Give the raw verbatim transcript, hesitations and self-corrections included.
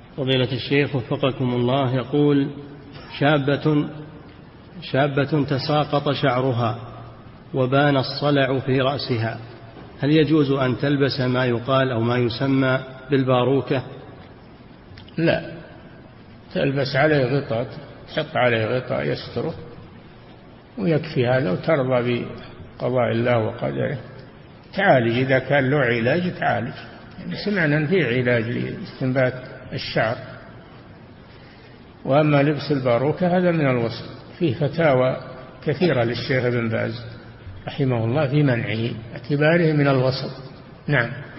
فضيلة الشيخ وفقكم الله، يقول شابة شابة تساقط شعرها وبان الصلع في رأسها، هل يجوز أن تلبس ما يقال أو ما يسمى بالباروكة؟ لا، تلبس عليه غطاء، تحط عليه غطاء يستره ويكفي هذا، وترضى بقضاء الله وقدره. تعالج إذا كان له علاج تعالج، يعني سمعنا أن فيه علاج لاستنبات الشعر. وأما لبس الباروكة هذا من الوسط، فيه فتاوى كثيرة للشيخ ابن باز رحمه الله في منعه، اعتباره من الوسط. نعم.